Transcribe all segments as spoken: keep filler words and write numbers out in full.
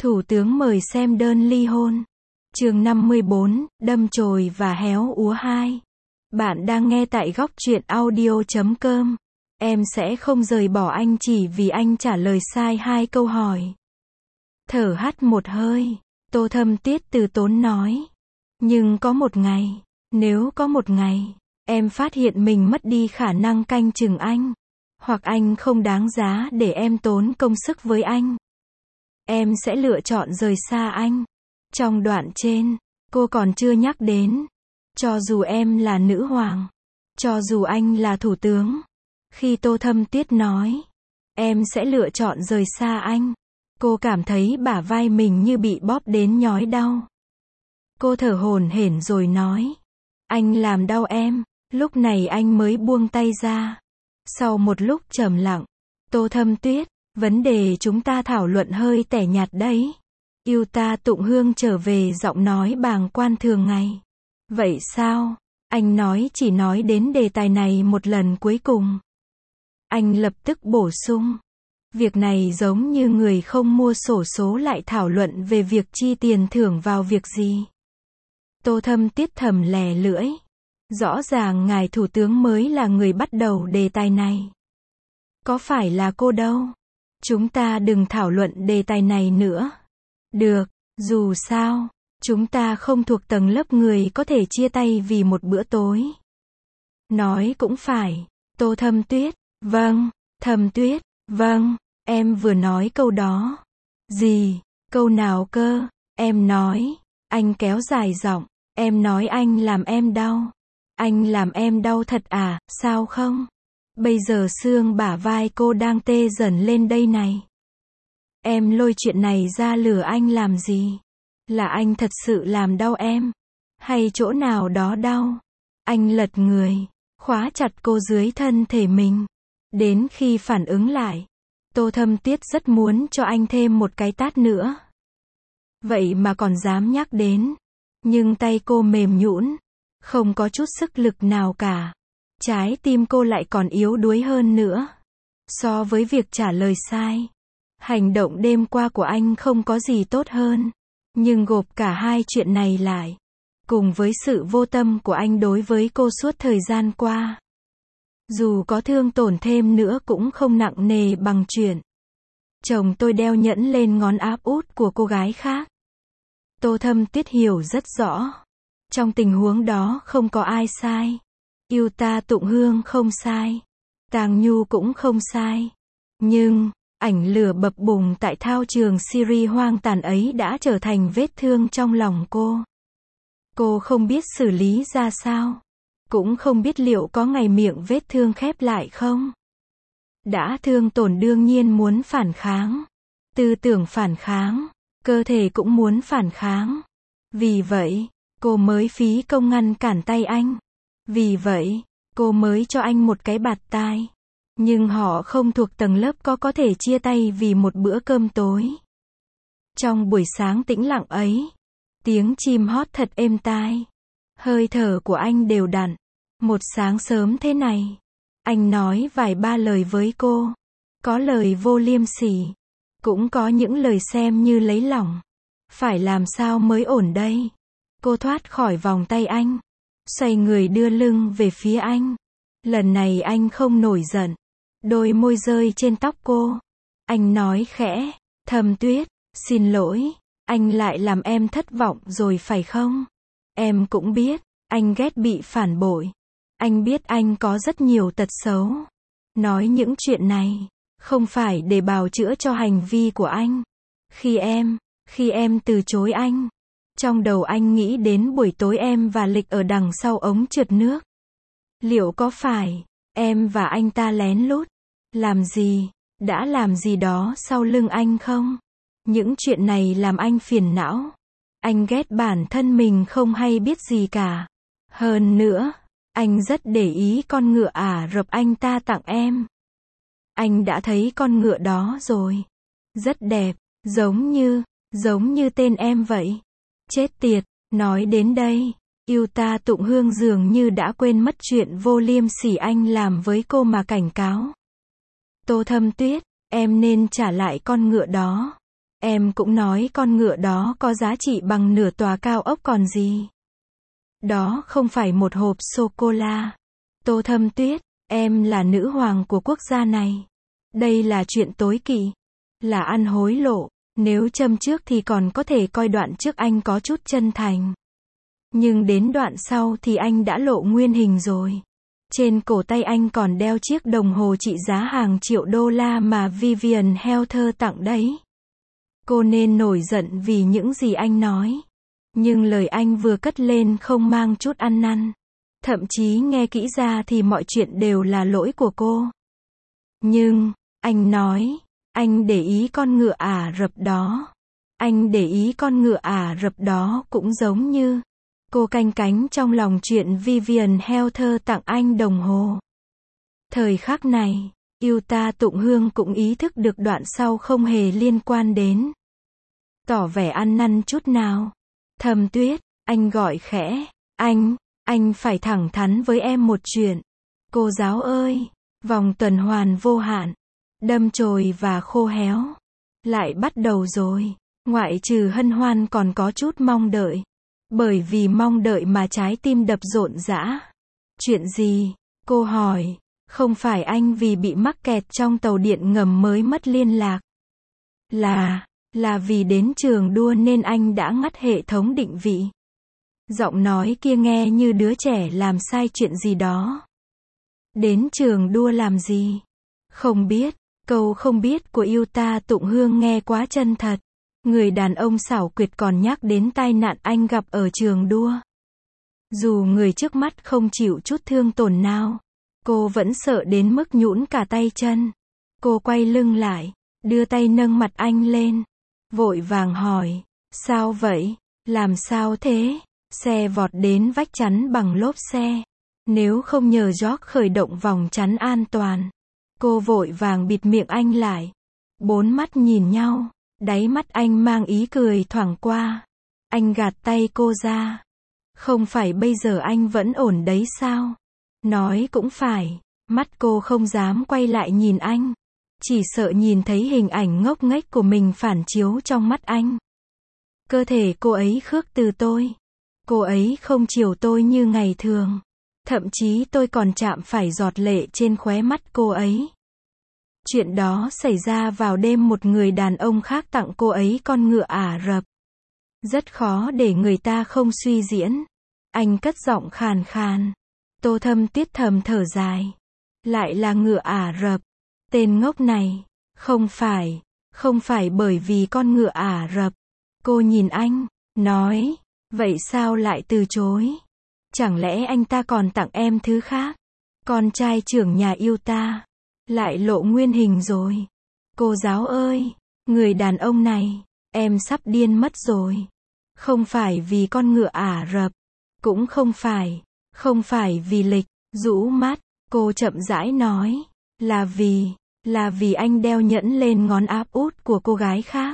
Thủ tướng mời xem đơn ly hôn. Chương năm mươi bốn, đâm chồi và héo úa hai. Bạn đang nghe tại góc truyện audio chấm com. Em sẽ không rời bỏ anh chỉ vì anh trả lời sai hai câu hỏi. Thở hắt một hơi, Tô Thâm Tuyết từ tốn nói. Nhưng có một ngày, nếu có một ngày, em phát hiện mình mất đi khả năng canh chừng anh, hoặc anh không đáng giá để em tốn công sức với anh, em sẽ lựa chọn rời xa anh. Trong đoạn trên, cô còn chưa nhắc đến, cho dù em là nữ hoàng, cho dù anh là thủ tướng. Khi Tô Thâm Tuyết nói, em sẽ lựa chọn rời xa anh, cô cảm thấy bả vai mình như bị bóp đến nhói đau. Cô thở hổn hển rồi nói, anh làm đau em. Lúc này anh mới buông tay ra. Sau một lúc trầm lặng, Tô Thâm Tuyết, vấn đề chúng ta thảo luận hơi tẻ nhạt đấy. Yêu ta tụng hương trở về giọng nói bàng quan thường ngày. Vậy sao? Anh nói chỉ nói đến đề tài này một lần cuối cùng. Anh lập tức bổ sung. Việc này giống như người không mua xổ số lại thảo luận về việc chi tiền thưởng vào việc gì. Tô Thâm Tuyết thầm lè lưỡi. Rõ ràng ngài thủ tướng mới là người bắt đầu đề tài này. Có phải là cô đâu? Chúng ta đừng thảo luận đề tài này nữa. Được, dù sao, chúng ta không thuộc tầng lớp người có thể chia tay vì một bữa tối. Nói cũng phải, Tô Thâm Tuyết, vâng, Thâm Tuyết, vâng, em vừa nói câu đó. Gì, câu nào cơ? Em nói, anh kéo dài giọng, em nói anh làm em đau. Anh làm em đau thật à, sao không? Bây giờ xương bả vai cô đang tê dần lên đây này. Em lôi chuyện này ra lừa anh làm gì? Là anh thật sự làm đau em? Hay chỗ nào đó đau? Anh lật người, khóa chặt cô dưới thân thể mình. Đến khi phản ứng lại, Tô Thâm Tuyết rất muốn cho anh thêm một cái tát nữa. Vậy mà còn dám nhắc đến. Nhưng tay cô mềm nhũn, không có chút sức lực nào cả. Trái tim cô lại còn yếu đuối hơn nữa. So với việc trả lời sai, hành động đêm qua của anh không có gì tốt hơn. Nhưng gộp cả hai chuyện này lại, cùng với sự vô tâm của anh đối với cô suốt thời gian qua, dù có thương tổn thêm nữa cũng không nặng nề bằng chuyện chồng tôi đeo nhẫn lên ngón áp út của cô gái khác. Tô Thâm Tuyết hiểu rất rõ. Trong tình huống đó không có ai sai. Yêu ta tụng hương không sai. Tàng Nhu cũng không sai. Nhưng, ảnh lửa bập bùng tại thao trường Syria hoang tàn ấy đã trở thành vết thương trong lòng cô. Cô không biết xử lý ra sao. Cũng không biết liệu có ngày miệng vết thương khép lại không. Đã thương tổn đương nhiên muốn phản kháng. Tư tưởng phản kháng. Cơ thể cũng muốn phản kháng. Vì vậy, cô mới phí công ngăn cản tay anh. Vì vậy, cô mới cho anh một cái bạt tai. Nhưng họ không thuộc tầng lớp có có thể chia tay vì một bữa cơm tối. Trong buổi sáng tĩnh lặng ấy, tiếng chim hót thật êm tai. Hơi thở của anh đều đặn. Một sáng sớm thế này, anh nói vài ba lời với cô. Có lời vô liêm sỉ, cũng có những lời xem như lấy lòng. Phải làm sao mới ổn đây? Cô thoát khỏi vòng tay anh, xoay người đưa lưng về phía anh. Lần này anh không nổi giận. Đôi môi rơi trên tóc cô. Anh nói khẽ, Thâm Tuyết, xin lỗi, anh lại làm em thất vọng rồi phải không? Em cũng biết, anh ghét bị phản bội. Anh biết anh có rất nhiều tật xấu. Nói những chuyện này, không phải để bào chữa cho hành vi của anh. Khi em, khi em từ chối anh, trong đầu anh nghĩ đến buổi tối em và Lịch ở đằng sau ống trượt nước. Liệu có phải, em và anh ta lén lút, làm gì, đã làm gì đó sau lưng anh không? Những chuyện này làm anh phiền não. Anh ghét bản thân mình không hay biết gì cả. Hơn nữa, anh rất để ý con ngựa Ả Rập anh ta tặng em. Anh đã thấy con ngựa đó rồi. Rất đẹp, giống như, giống như tên em vậy. Chết tiệt, nói đến đây, yêu ta tụng hương dường như đã quên mất chuyện vô liêm sỉ anh làm với cô mà cảnh cáo. Tô Thâm Tuyết, em nên trả lại con ngựa đó. Em cũng nói con ngựa đó có giá trị bằng nửa tòa cao ốc còn gì. Đó không phải một hộp sô-cô-la. Tô Thâm Tuyết, em là nữ hoàng của quốc gia này. Đây là chuyện tối kỵ. Là ăn hối lộ. Nếu châm trước thì còn có thể coi đoạn trước anh có chút chân thành. Nhưng đến đoạn sau thì anh đã lộ nguyên hình rồi. Trên cổ tay anh còn đeo chiếc đồng hồ trị giá hàng triệu đô la mà Vivian Health tặng đấy. Cô nên nổi giận vì những gì anh nói. Nhưng lời anh vừa cất lên không mang chút ăn năn. Thậm chí nghe kỹ ra thì mọi chuyện đều là lỗi của cô. Nhưng, anh nói, anh để ý con ngựa Ả Rập đó. Anh để ý con ngựa Ả Rập đó cũng giống như cô canh cánh trong lòng chuyện Vivian Health tặng anh đồng hồ. Thời khắc này, Yuta Tụng Hương cũng ý thức được đoạn sau không hề liên quan đến. Tỏ vẻ ăn năn chút nào. Thâm Tuyết, anh gọi khẽ, anh, anh phải thẳng thắn với em một chuyện. Cô giáo ơi, vòng tuần hoàn vô hạn, đâm chồi và khô héo, lại bắt đầu rồi. Ngoại trừ hân hoan còn có chút mong đợi. Bởi vì mong đợi mà trái tim đập rộn rã. Chuyện gì? Cô hỏi. Không phải anh vì bị mắc kẹt trong tàu điện ngầm mới mất liên lạc. Là, là vì đến trường đua nên anh đã ngắt hệ thống định vị. Giọng nói kia nghe như đứa trẻ làm sai chuyện gì đó. Đến trường đua làm gì? Không biết. Câu không biết của Yuta Tụng Hương nghe quá chân thật. Người đàn ông xảo quyệt còn nhắc đến tai nạn anh gặp ở trường đua. Dù người trước mắt không chịu chút thương tổn nào, cô vẫn sợ đến mức nhũn cả tay chân. Cô quay lưng lại, đưa tay nâng mặt anh lên, vội vàng hỏi, sao vậy? Làm sao thế? Xe vọt đến vách chắn bằng lốp xe. Nếu không nhờ George khởi động vòng chắn an toàn. Cô vội vàng bịt miệng anh lại. Bốn mắt nhìn nhau. Đáy mắt anh mang ý cười thoảng qua. Anh gạt tay cô ra. Không phải bây giờ anh vẫn ổn đấy sao? Nói cũng phải. Mắt cô không dám quay lại nhìn anh. Chỉ sợ nhìn thấy hình ảnh ngốc nghếch của mình phản chiếu trong mắt anh. Cơ thể cô ấy khước từ tôi. Cô ấy không chiều tôi như ngày thường. Thậm chí tôi còn chạm phải giọt lệ trên khóe mắt cô ấy. Chuyện đó xảy ra vào đêm một người đàn ông khác tặng cô ấy con ngựa Ả Rập. Rất khó để người ta không suy diễn. Anh cất giọng khàn khàn. Tô Thâm Tuyết thầm thở dài. Lại là ngựa Ả Rập. Tên ngốc này. Không phải. Không phải bởi vì con ngựa Ả Rập. Cô nhìn anh. Nói. Vậy sao lại từ chối? Chẳng lẽ anh ta còn tặng em thứ khác? Con trai trưởng nhà yêu ta. Lại lộ nguyên hình rồi. Cô giáo ơi, người đàn ông này, em sắp điên mất rồi. Không phải vì con ngựa Ả Rập, cũng không phải, không phải vì lịch, rũ mắt, cô chậm rãi nói, là vì, là vì anh đeo nhẫn lên ngón áp út của cô gái khác.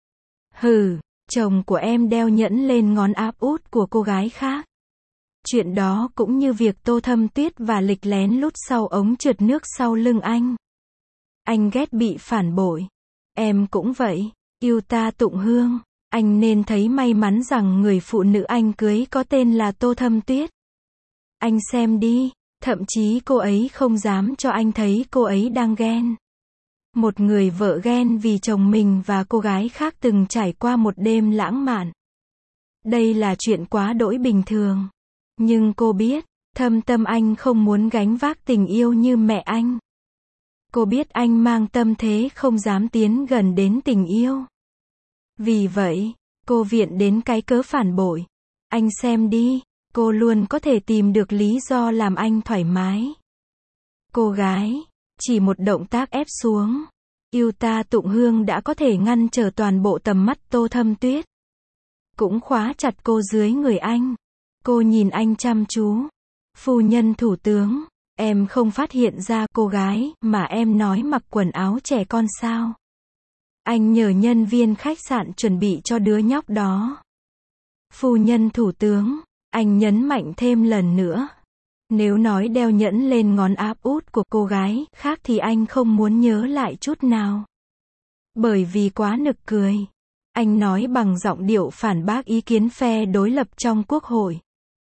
Hừ, chồng của em đeo nhẫn lên ngón áp út của cô gái khác. Chuyện đó cũng như việc Tô Thâm Tuyết và lịch lén lút sau ống trượt nước sau lưng anh. Anh ghét bị phản bội. Em cũng vậy. Yuta Tụng Hương. Anh nên thấy may mắn rằng người phụ nữ anh cưới có tên là Tô Thâm Tuyết. Anh xem đi. Thậm chí cô ấy không dám cho anh thấy cô ấy đang ghen. Một người vợ ghen vì chồng mình và cô gái khác từng trải qua một đêm lãng mạn. Đây là chuyện quá đỗi bình thường. Nhưng cô biết, thâm tâm anh không muốn gánh vác tình yêu như mẹ anh. Cô biết anh mang tâm thế không dám tiến gần đến tình yêu. Vì vậy, cô viện đến cái cớ phản bội. Anh xem đi, cô luôn có thể tìm được lý do làm anh thoải mái. Cô gái, chỉ một động tác ép xuống. Yuta Tụng Hương đã có thể ngăn trở toàn bộ tầm mắt Tô Thâm Tuyết. Cũng khóa chặt cô dưới người anh. Cô nhìn anh chăm chú. Phu nhân thủ tướng, em không phát hiện ra cô gái mà em nói mặc quần áo trẻ con sao? Anh nhờ nhân viên khách sạn chuẩn bị cho đứa nhóc đó. Phu nhân thủ tướng, anh nhấn mạnh thêm lần nữa. Nếu nói đeo nhẫn lên ngón áp út của cô gái khác thì anh không muốn nhớ lại chút nào. Bởi vì quá nực cười. Anh nói bằng giọng điệu phản bác ý kiến phe đối lập trong quốc hội.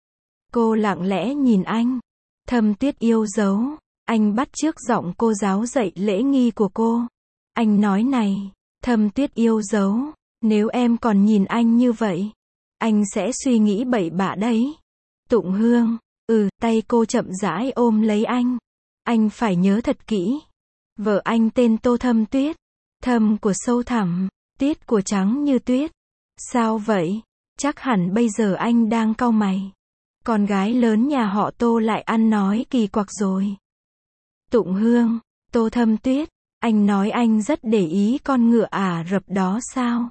Cô lặng lẽ nhìn anh. Thâm Tuyết yêu dấu. Anh bắt chước giọng cô giáo dạy lễ nghi của cô. Anh nói này, Thâm Tuyết yêu dấu, nếu em còn nhìn anh như vậy, anh sẽ suy nghĩ bậy bạ đấy. Tụng Hương, ừ, tay cô chậm rãi ôm lấy anh. Anh phải nhớ thật kỹ. Vợ anh tên Tô Thâm Tuyết. Thâm của sâu thẳm, Tuyết của trắng như tuyết. Sao vậy? Chắc hẳn bây giờ anh đang cau mày. Con gái lớn nhà họ Tô lại ăn nói kỳ quặc rồi. Tụng Hương, Tô Thâm Tuyết, anh nói anh rất để ý con ngựa Ả Rập đó sao?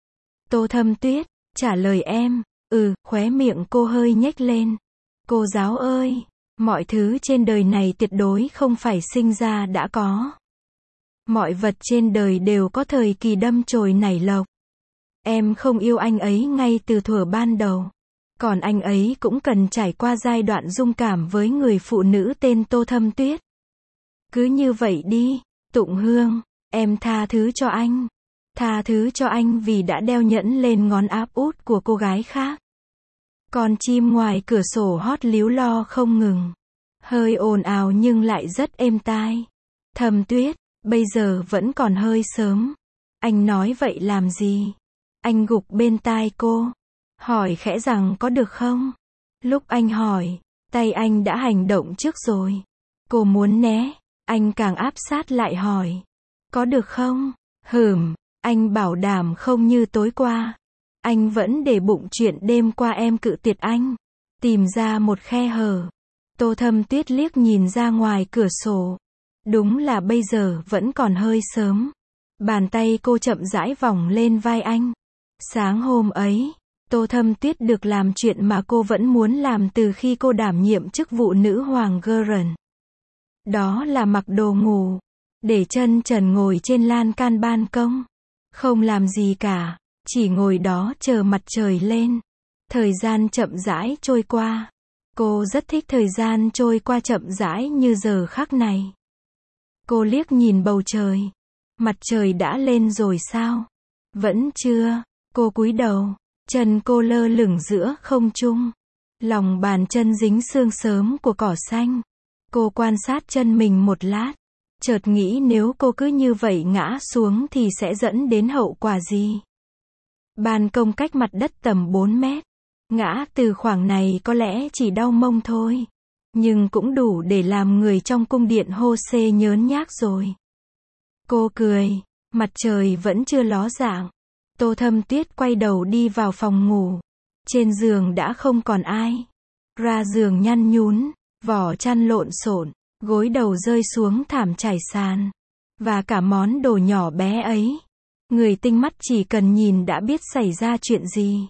Tô Thâm Tuyết, trả lời em, ừ, khóe miệng cô hơi nhếch lên. Cô giáo ơi, mọi thứ trên đời này tuyệt đối không phải sinh ra đã có. Mọi vật trên đời đều có thời kỳ đâm chồi nảy lộc. Em không yêu anh ấy ngay từ thuở ban đầu. Còn anh ấy cũng cần trải qua giai đoạn dung cảm với người phụ nữ tên Tô Thâm Tuyết. Cứ như vậy đi, Tụng Hương, em tha thứ cho anh. Tha thứ cho anh vì đã đeo nhẫn lên ngón áp út của cô gái khác. Con chim ngoài cửa sổ hót líu lo không ngừng. Hơi ồn ào nhưng lại rất êm tai. Thâm Tuyết, bây giờ vẫn còn hơi sớm. Anh nói vậy làm gì? Anh gục bên tai cô. Hỏi khẽ rằng có được không? Lúc anh hỏi, tay anh đã hành động trước rồi. Cô muốn né, anh càng áp sát lại hỏi. Có được không? Hửm, anh bảo đảm không như tối qua. Anh vẫn để bụng chuyện đêm qua em cự tuyệt anh. Tìm ra một khe hở. Tô Thâm Tuyết liếc nhìn ra ngoài cửa sổ. Đúng là bây giờ vẫn còn hơi sớm. Bàn tay cô chậm rãi vòng lên vai anh. Sáng hôm ấy, Tô Thâm Tuyết được làm chuyện mà cô vẫn muốn làm từ khi cô đảm nhiệm chức vụ nữ hoàng Gurren. Đó là mặc đồ ngủ, để chân trần ngồi trên lan can ban công. Không làm gì cả, chỉ ngồi đó chờ mặt trời lên. Thời gian chậm rãi trôi qua. Cô rất thích thời gian trôi qua chậm rãi như giờ khắc này. Cô liếc nhìn bầu trời. Mặt trời đã lên rồi sao? Vẫn chưa. Cô cúi đầu. Chân cô lơ lửng giữa không trung. Lòng bàn chân dính sương sớm của cỏ xanh. Cô quan sát chân mình một lát. Chợt nghĩ nếu cô cứ như vậy ngã xuống thì sẽ dẫn đến hậu quả gì? Ban công cách mặt đất tầm bốn mét. Ngã từ khoảng này có lẽ chỉ đau mông thôi. Nhưng cũng đủ để làm người trong cung điện hô xê nhớn nhác rồi. Cô cười. Mặt trời vẫn chưa ló dạng. Tô Thâm Tuyết quay đầu đi vào phòng ngủ. Trên giường đã không còn ai. Ra giường nhăn nhún. Vỏ chăn lộn xộn. Gối đầu rơi xuống thảm trải sàn. Và cả món đồ nhỏ bé ấy. Người tinh mắt chỉ cần nhìn đã biết xảy ra chuyện gì.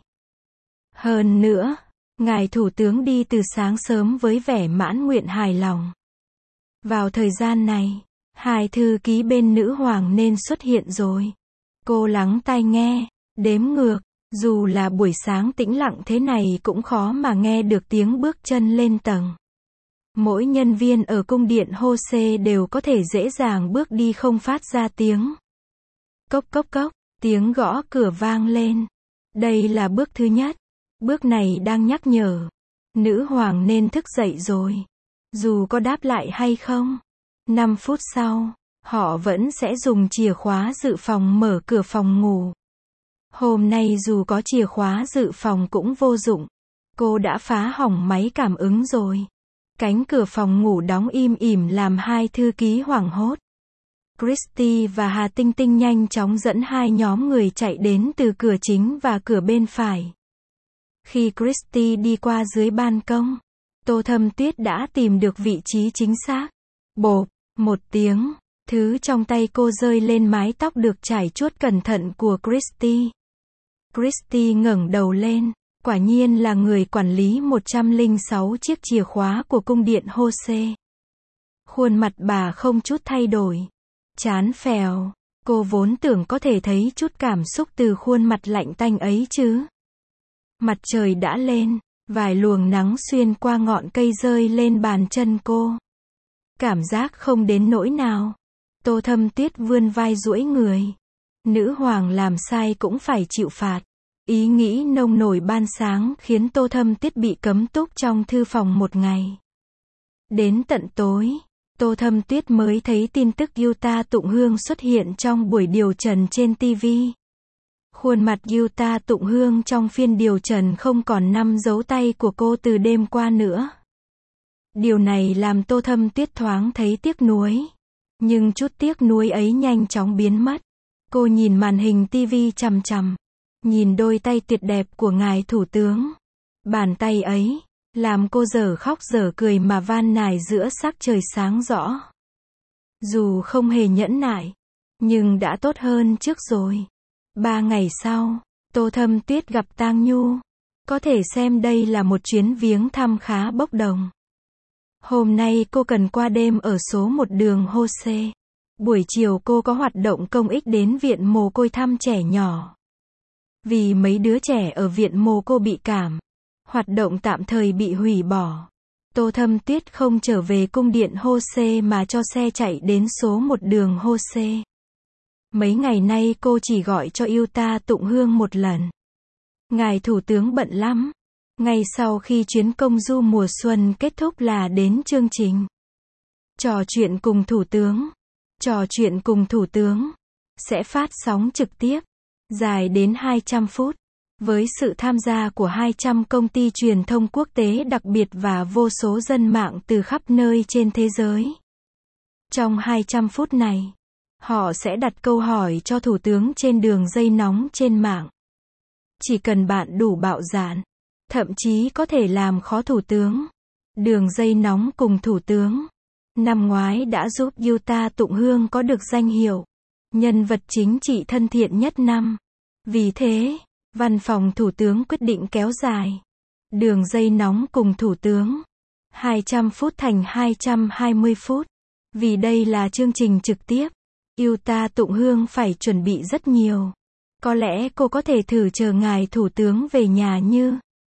Hơn nữa, ngài thủ tướng đi từ sáng sớm với vẻ mãn nguyện hài lòng. Vào thời gian này, hai thư ký bên nữ hoàng nên xuất hiện rồi. Cô lắng tai nghe, đếm ngược, dù là buổi sáng tĩnh lặng thế này cũng khó mà nghe được tiếng bước chân lên tầng. Mỗi nhân viên ở cung điện hô xê đều có thể dễ dàng bước đi không phát ra tiếng. Cốc cốc cốc, tiếng gõ cửa vang lên. Đây là bước thứ nhất. Bước này đang nhắc nhở. Nữ hoàng nên thức dậy rồi. Dù có đáp lại hay không. năm phút sau, họ vẫn sẽ dùng chìa khóa dự phòng mở cửa phòng ngủ. Hôm nay dù có chìa khóa dự phòng cũng vô dụng. Cô đã phá hỏng máy cảm ứng rồi. Cánh cửa phòng ngủ đóng im ỉm làm hai thư ký hoảng hốt. Christy và Hà Tinh Tinh nhanh chóng dẫn hai nhóm người chạy đến từ cửa chính và cửa bên phải. Khi Christy đi qua dưới ban công, Tô Thâm Tuyết đã tìm được vị trí chính xác. Bộp, một tiếng, thứ trong tay cô rơi lên mái tóc được trải chuốt cẩn thận của Christy. Christy ngẩng đầu lên, quả nhiên là người quản lý một trăm lẻ sáu chiếc chìa khóa của cung điện hô xê. Khuôn mặt bà không chút thay đổi. Chán phèo, cô vốn tưởng có thể thấy chút cảm xúc từ khuôn mặt lạnh tanh ấy chứ. Mặt trời đã lên, vài luồng nắng xuyên qua ngọn cây rơi lên bàn chân cô. Cảm giác không đến nỗi nào. Tô Thâm Tuyết vươn vai duỗi người. Nữ hoàng làm sai cũng phải chịu phạt. Ý nghĩ nông nổi ban sáng khiến Tô Thâm Tuyết bị cấm túc trong thư phòng một ngày. Đến tận tối, Tô Thâm Tuyết mới thấy tin tức Yuta Tụng Hương xuất hiện trong buổi điều trần trên ti vi. Khuôn mặt Yuta Tụng Hương trong phiên điều trần không còn năm dấu tay của cô từ đêm qua nữa. Điều này làm Tô Thâm Tuyết thoáng thấy tiếc nuối. Nhưng chút tiếc nuối ấy nhanh chóng biến mất. Cô nhìn màn hình ti vi chằm chằm. Nhìn đôi tay tuyệt đẹp của ngài thủ tướng. Bàn tay ấy, làm cô dở khóc dở cười mà van nài giữa sắc trời sáng rõ. Dù không hề nhẫn nại, nhưng đã tốt hơn trước rồi. Ba ngày sau, Tô Thâm Tuyết gặp Tang Nhu. Có thể xem đây là một chuyến viếng thăm khá bốc đồng. Hôm nay cô cần qua đêm ở số một đường Hose. Buổi chiều cô có hoạt động công ích đến viện mồ côi thăm trẻ nhỏ. Vì mấy đứa trẻ ở viện mồ cô bị cảm, hoạt động tạm thời bị hủy bỏ. Tô Thâm Tuyết không trở về cung điện Hose mà cho xe chạy đến số một đường Hose. Mấy ngày nay cô chỉ gọi cho Yuta Tụng Hương một lần. Ngài thủ tướng bận lắm. Ngay sau khi chuyến công du mùa xuân kết thúc là đến chương trình Trò chuyện cùng thủ tướng. Trò chuyện cùng thủ tướng sẽ phát sóng trực tiếp, dài đến hai trăm phút, với sự tham gia của hai trăm công ty truyền thông quốc tế đặc biệt và vô số dân mạng từ khắp nơi trên thế giới. Trong hai trăm phút này, họ sẽ đặt câu hỏi cho thủ tướng trên đường dây nóng trên mạng. Chỉ cần bạn đủ bạo dạn, thậm chí có thể làm khó thủ tướng. Đường dây nóng cùng thủ tướng năm ngoái đã giúp Yuta Tụng Hương có được danh hiệu nhân vật chính trị thân thiện nhất năm. Vì thế, văn phòng thủ tướng quyết định kéo dài đường dây nóng cùng thủ tướng hai trăm phút thành hai trăm hai mươi phút. Vì đây là chương trình trực tiếp, Yuta Tụng Hương phải chuẩn bị rất nhiều. Có lẽ cô có thể thử chờ ngài thủ tướng về nhà như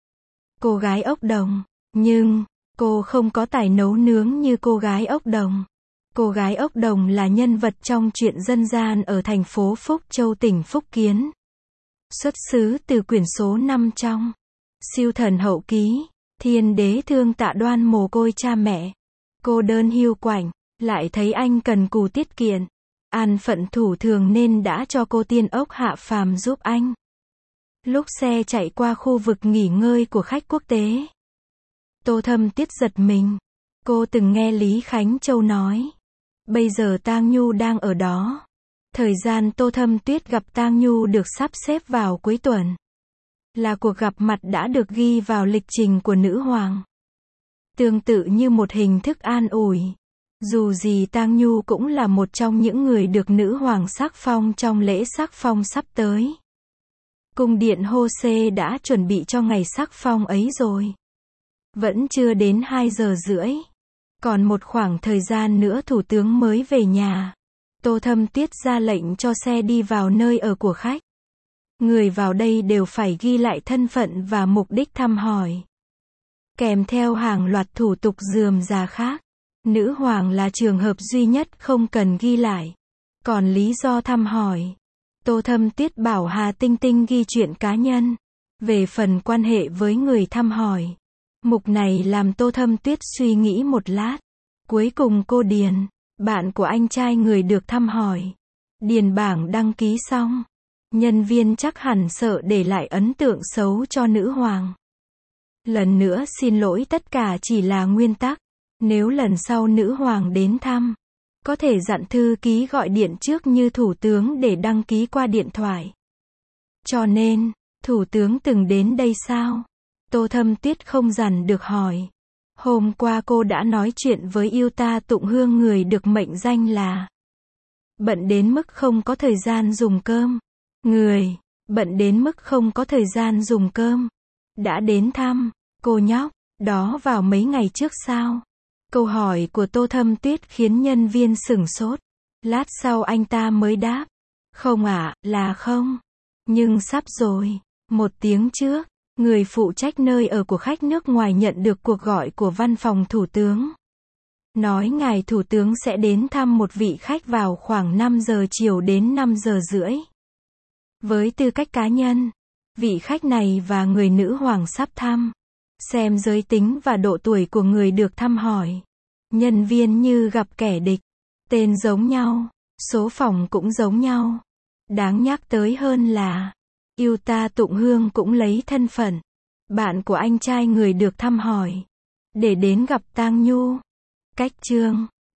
cô gái ốc đồng, nhưng cô không có tài nấu nướng như cô gái ốc đồng. Cô gái ốc đồng là nhân vật trong truyện dân gian ở thành phố Phúc Châu tỉnh Phúc Kiến. Xuất xứ từ quyển số năm trong Siêu Thần Hậu Ký. Thiên đế thương tạ Đoan mồ côi cha mẹ, cô đơn hiu quạnh, lại thấy anh cần cù tiết kiệm, an phận thủ thường nên đã cho cô tiên ốc hạ phàm giúp anh. Lúc xe chạy qua khu vực nghỉ ngơi của khách quốc tế, Tô Thâm Tuyết giật mình. Cô từng nghe Lý Khánh Châu nói, bây giờ Tang Nhu đang ở đó. Thời gian Tô Thâm Tuyết gặp Tang Nhu được sắp xếp vào cuối tuần. Là cuộc gặp mặt đã được ghi vào lịch trình của nữ hoàng. Tương tự như một hình thức an ủi. Dù gì Tang Nhu cũng là một trong những người được nữ hoàng sắc phong trong lễ sắc phong sắp tới. Cung điện Hose đã chuẩn bị cho ngày sắc phong ấy rồi. Vẫn chưa đến hai giờ rưỡi. Còn một khoảng thời gian nữa thủ tướng mới về nhà. Tô Thâm Tuyết ra lệnh cho xe đi vào nơi ở của khách. Người vào đây đều phải ghi lại thân phận và mục đích thăm hỏi. Kèm theo hàng loạt thủ tục rườm rà khác. Nữ hoàng là trường hợp duy nhất không cần ghi lại. Còn lý do thăm hỏi, Tô Thâm Tuyết bảo Hà Tinh Tinh ghi chuyện cá nhân. Về phần quan hệ với người thăm hỏi, mục này làm Tô Thâm Tuyết suy nghĩ một lát. Cuối cùng cô điền, bạn của anh trai người được thăm hỏi. Điền bảng đăng ký xong. Nhân viên chắc hẳn sợ để lại ấn tượng xấu cho nữ hoàng. Lần nữa xin lỗi, tất cả chỉ là nguyên tắc. Nếu lần sau nữ hoàng đến thăm, có thể dặn thư ký gọi điện trước như thủ tướng để đăng ký qua điện thoại. Cho nên, thủ tướng từng đến đây sao? Tô Thâm Tuyết không dằn được hỏi. Hôm qua cô đã nói chuyện với Yuta Tụng Hương, người được mệnh danh là bận đến mức không có thời gian dùng cơm. Người bận đến mức không có thời gian dùng cơm đã đến thăm cô nhóc đó vào mấy ngày trước sao? Câu hỏi của Tô Thâm Tuyết khiến nhân viên sửng sốt. Lát sau anh ta mới đáp, không ạ, à, là không. Nhưng sắp rồi. Một tiếng trước, người phụ trách nơi ở của khách nước ngoài nhận được cuộc gọi của văn phòng thủ tướng. Nói ngài thủ tướng sẽ đến thăm một vị khách vào khoảng năm giờ chiều đến năm giờ rưỡi. Với tư cách cá nhân, vị khách này và người nữ hoàng sắp thăm, xem giới tính và độ tuổi của người được thăm hỏi. Nhân viên như gặp kẻ địch. Tên giống nhau, số phòng cũng giống nhau. Đáng nhắc tới hơn là, Yuta Tụng Hương cũng lấy thân phận bạn của anh trai người được thăm hỏi để đến gặp Tang Nhu. Cách chương